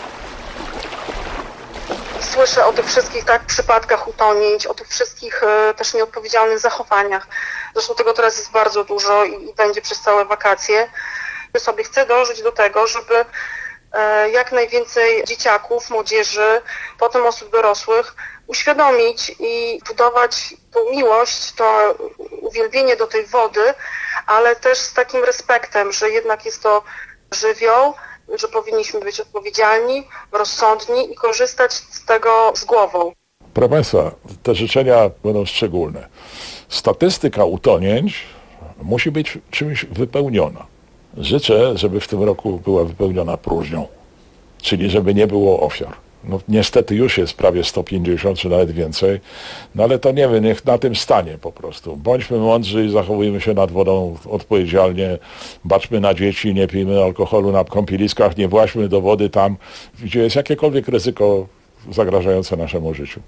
Słyszę o tych wszystkich tak przypadkach utonięć, o tych wszystkich e, też nieodpowiedzialnych zachowaniach. Zresztą tego teraz jest bardzo dużo i, i będzie przez całe wakacje. Ja sobie chcę dążyć do tego, żeby e, jak najwięcej dzieciaków, młodzieży, potem osób dorosłych uświadomić i budować tą miłość, to uwielbienie do tej wody, ale też z takim respektem, że jednak jest to żywioł, że powinniśmy być odpowiedzialni, rozsądni i korzystać z tego z głową. Proszę Państwa, te życzenia będą szczególne. Statystyka utonięć musi być czymś wypełniona. Życzę, żeby w tym roku była wypełniona próżnią, czyli żeby nie było ofiar. No, niestety już jest prawie sto pięćdziesiąt, czy nawet więcej, no ale to nie wiem, niech na tym stanie po prostu. Bądźmy mądrzy i zachowujmy się nad wodą odpowiedzialnie, baczmy na dzieci, nie pijmy alkoholu na kąpieliskach, nie właźmy do wody tam, gdzie jest jakiekolwiek ryzyko zagrażające naszemu życiu.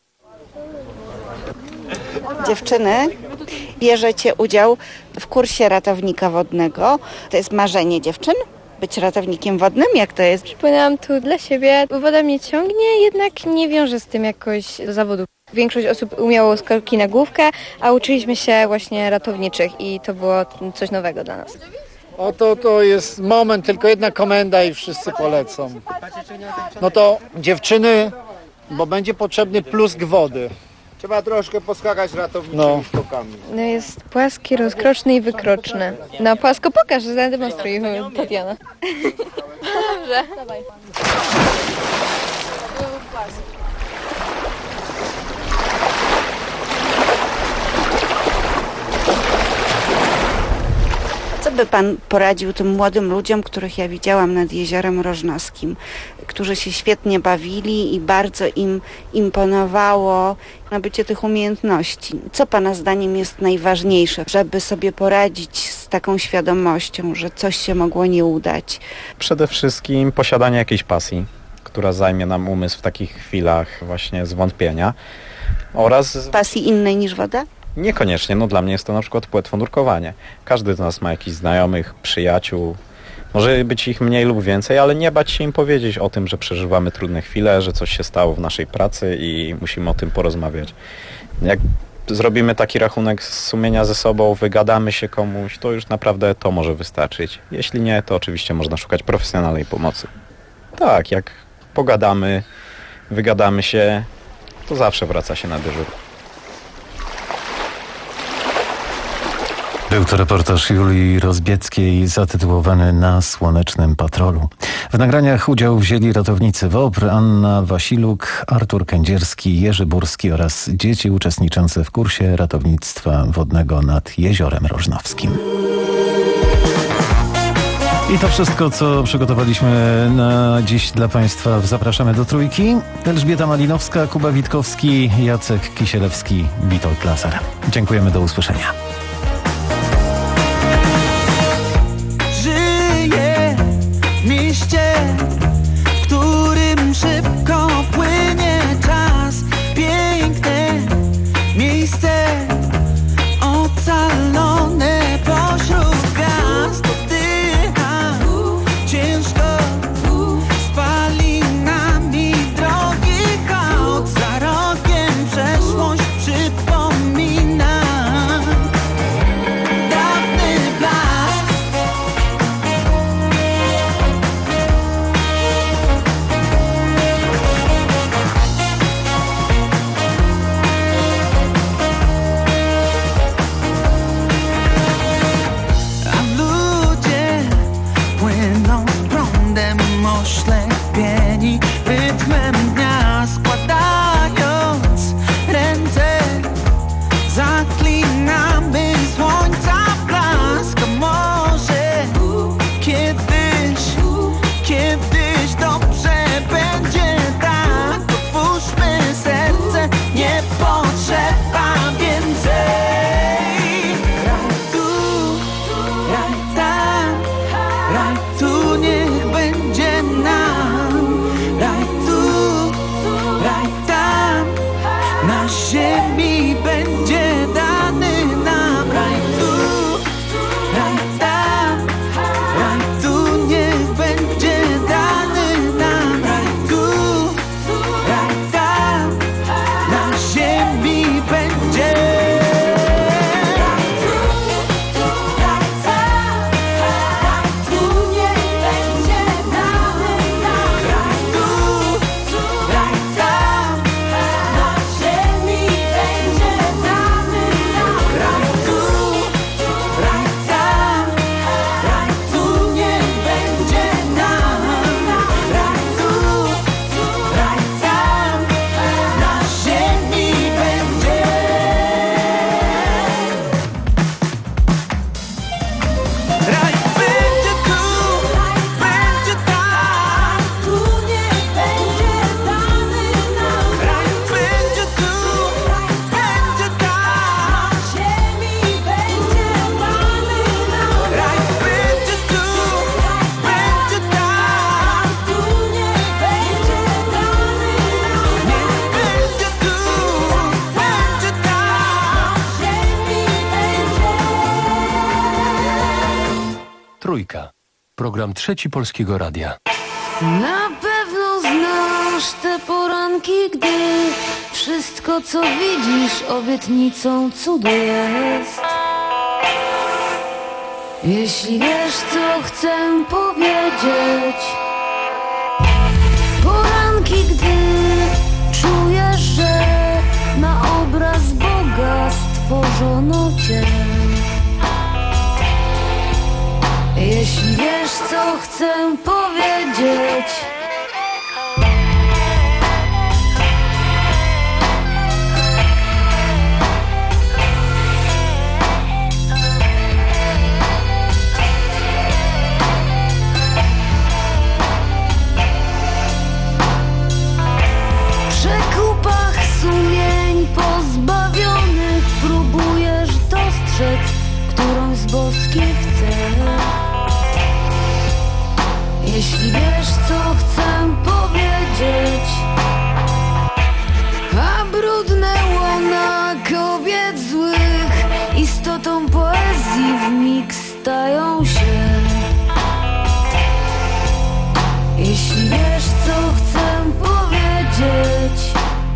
Dziewczyny, bierzecie udział w kursie ratownika wodnego. To jest marzenie dziewczyn? Być ratownikiem wodnym? Jak to jest? Przypłynęłam tu dla siebie. Woda mnie ciągnie, jednak nie wiąże z tym jakoś do zawodu. Większość osób umiało skoki na główkę, a uczyliśmy się właśnie ratowniczych i to było coś nowego dla nas. Oto to jest moment, tylko jedna komenda i wszyscy polecą. No to dziewczyny, bo będzie potrzebny plusk wody. Trzeba troszkę poskakać ratowniczymi no. stokami. No jest płaski, rozkroczny i wykroczny. No płasko pokaż, zademonstruj, Tatiana. Dobrze. Dawaj. Co by pan poradził tym młodym ludziom, których ja widziałam nad Jeziorem Rożnowskim, którzy się świetnie bawili i bardzo im imponowało nabycie tych umiejętności? Co pana zdaniem jest najważniejsze, żeby sobie poradzić z taką świadomością, że coś się mogło nie udać? Przede wszystkim posiadanie jakiejś pasji, która zajmie nam umysł w takich chwilach właśnie zwątpienia oraz... Pasji innej niż woda? Niekoniecznie, no dla mnie jest to na przykład płetwonurkowanie. Każdy z nas ma jakichś znajomych, przyjaciół, może być ich mniej lub więcej, ale nie bać się im powiedzieć o tym, że przeżywamy trudne chwile, że coś się stało w naszej pracy i musimy o tym porozmawiać. Jak zrobimy taki rachunek sumienia ze sobą, wygadamy się komuś, to już naprawdę to może wystarczyć. Jeśli nie, to oczywiście można szukać profesjonalnej pomocy. Tak, jak pogadamy, wygadamy się, to zawsze wraca się na dyżur. Był to reportaż Julii Rozbieckiej zatytułowany Na słonecznym patrolu. W nagraniach udział wzięli ratownicy WOPR, Anna Wasiluk, Artur Kędzierski, Jerzy Burski oraz dzieci uczestniczące w kursie ratownictwa wodnego nad Jeziorem Rożnowskim. I to wszystko, co przygotowaliśmy na dziś dla Państwa. Zapraszamy do Trójki. Elżbieta Malinowska, Kuba Witkowski, Jacek Kisielewski, Witold Laser. Dziękujemy, do usłyszenia. Żyję w mieście, w którym szybko płynie czas. Piękne miejsce, ocalone pośród gwiazd. Oddycham Program Trzeci Polskiego Radia. Na pewno znasz te poranki, gdy wszystko co widzisz obietnicą cudu jest. Jeśli wiesz co chcę powiedzieć, poranki, gdy czujesz, że na obraz Boga stworzono cię. Jeśli wiesz co chcę powiedzieć, w przekupach sumień pozbawionych próbujesz dostrzec którąś z boskich cech. Jeśli wiesz co chcę powiedzieć, a brudne łona kobiet złych istotą poezji wmig stają się. Jeśli wiesz co chcę powiedzieć,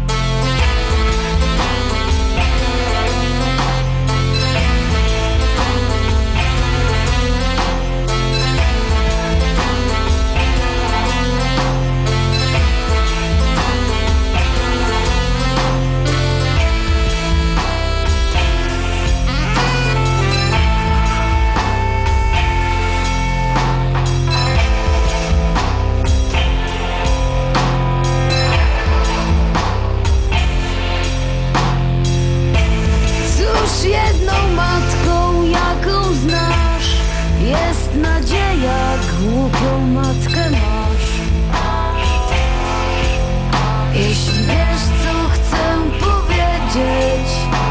jedną matką, jaką znasz, jest nadzieja, głupią matkę masz. Jeśli wiesz co chcę powiedzieć,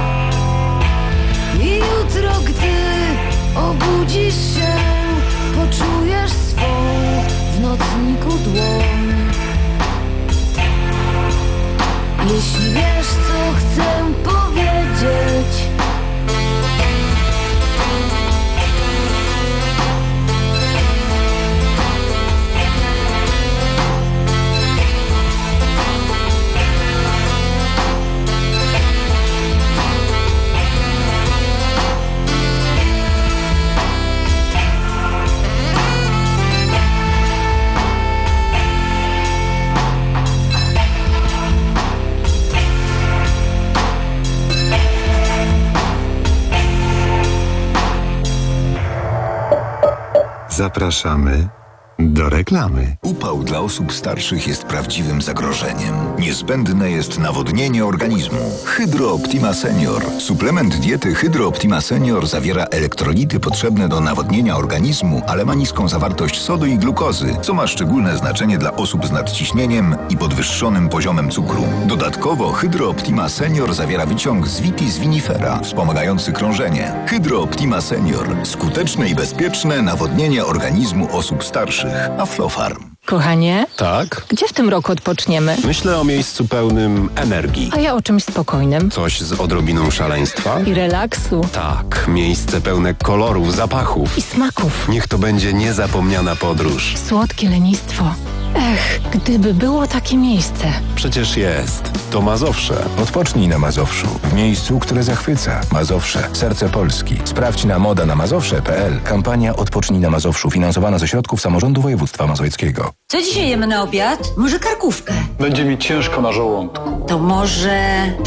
i jutro gdy obudzisz się, poczujesz swą w nocniku dłoń. Jeśli wiesz co chcę powiedzieć, Zapraszamy do reklamy. Upał dla osób starszych jest prawdziwym zagrożeniem. Niezbędne jest nawodnienie organizmu. Hydro Optima Senior. Suplement diety Hydro Optima Senior zawiera elektrolity potrzebne do nawodnienia organizmu, ale ma niską zawartość sodu i glukozy, co ma szczególne znaczenie dla osób z nadciśnieniem i podwyższonym poziomem cukru. Dodatkowo Hydro Optima Senior zawiera wyciąg z Vitis vinifera, wspomagający krążenie. Hydro Optima Senior. Skuteczne i bezpieczne nawodnienie organizmu osób starszych. Aflofarm. Kochanie? Tak? Gdzie w tym roku odpoczniemy? Myślę o miejscu pełnym energii. A ja o czymś spokojnym. Coś z odrobiną szaleństwa? I relaksu. Tak, miejsce pełne kolorów, zapachów. I smaków. Niech to będzie niezapomniana podróż. Słodkie lenistwo. Ech, gdyby było takie miejsce. Przecież jest. To Mazowsze. Odpocznij na Mazowszu. W miejscu, które zachwyca. Mazowsze. Serce Polski. Sprawdź na moda na mazowsze kropka p l. Kampania Odpocznij na Mazowszu. Finansowana ze środków samorządu województwa mazowieckiego. Co dzisiaj jemy na obiad? Może karkówkę? Będzie mi ciężko na żołądku. To może